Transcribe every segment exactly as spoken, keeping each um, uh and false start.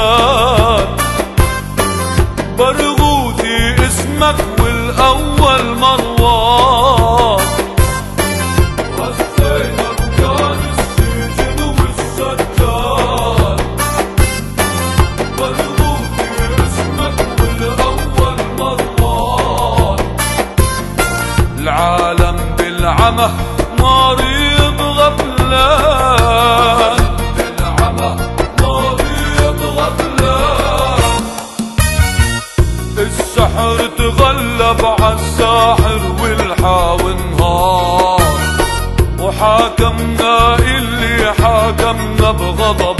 والسداد. برغوثي اسمك والأول مروان، غزينا أركان السجن والسداد. برغوثي اسمك والأول مروان. العالم بالعمى مريض غفلان، بالعمى مريض غفلان. السحر تغلب عالساحر والحاوي نهار، وحاكمنا اللي حاكمنا بغضب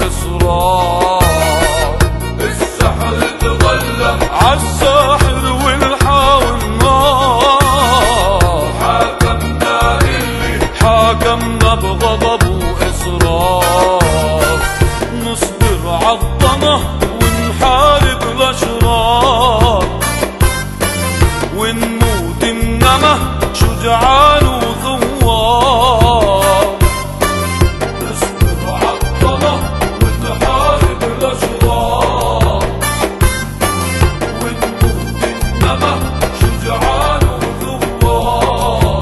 وإصرار. السحر تغلب عالساحر والحاوي نهار، حاكمنا اللي حاكمنا بغضب وإصرار. نصبر عالطمع ونحارب الأشرار، ونموت إنما شجعان وثوار. نصبر عالطمع ونحارب الأشرار، ونموت إنما شجعان وثوار.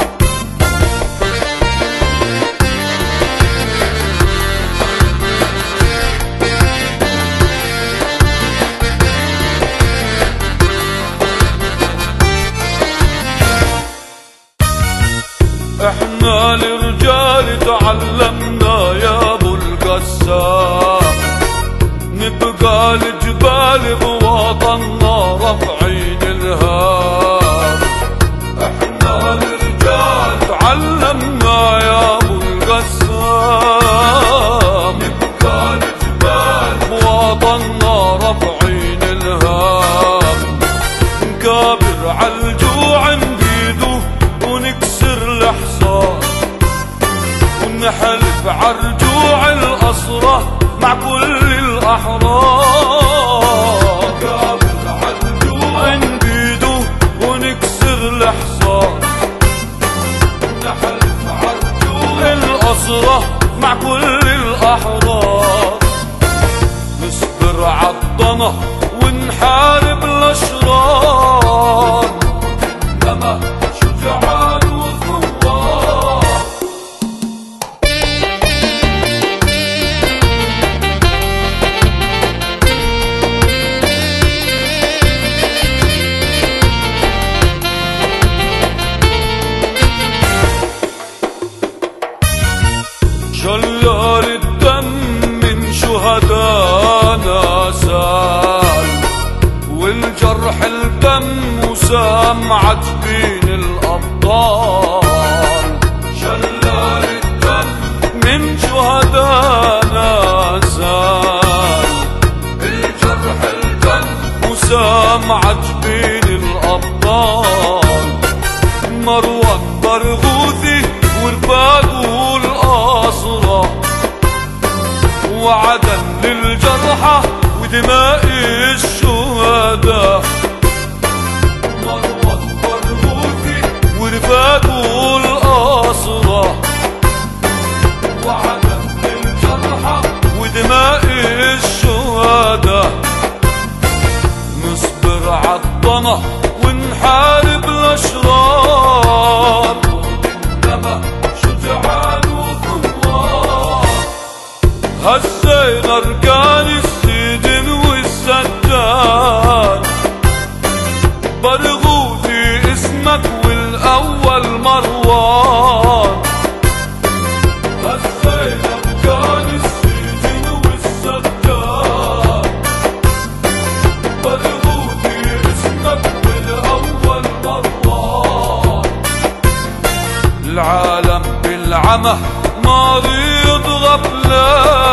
احنا لرجال تعلمنا يا ابو القسام، نبقى الجبال بوطننا رافعين الهام. احنا لرجال تعلمنا يا ابو القسام، نبقى الجبال بوطننا رافعين الهام. نكابر عالجوع نبيده ونكسر الحصار، ونحلف عالرجوع الأسرى مع كل الأحرار. نكابر عالجوع نبيده ونكسر الحصار، ونحلف عالرجوع الأسرى مع كل الأحرار. نصبر عالطمع ونحارب الأشرار، إنما شجعان وثوار. شلال الدم من شهدانا سال، والجرح الدم وسام عجبين الأبطال. شلال الدم من شهدانا سال، الجرح الدم وسام عجبين الأبطال. مروان برغوثي ورفاقه الأسرى، وعدا للجرحى ودماء الشهداء. مروان برغوثي ورفاقه الأسرى، وعدا للجرحى ودماء الشهداء. نصبر عالطمع ونحارب الأشرار، إنما شجعان وثوار. هزينا أركان السجن والسداد. برغوثي اسمك والأول مروان، هزينا أركان السجن والسداد. برغوثي اسمك والأول مروان. العالم بالعمى مريض غفلان،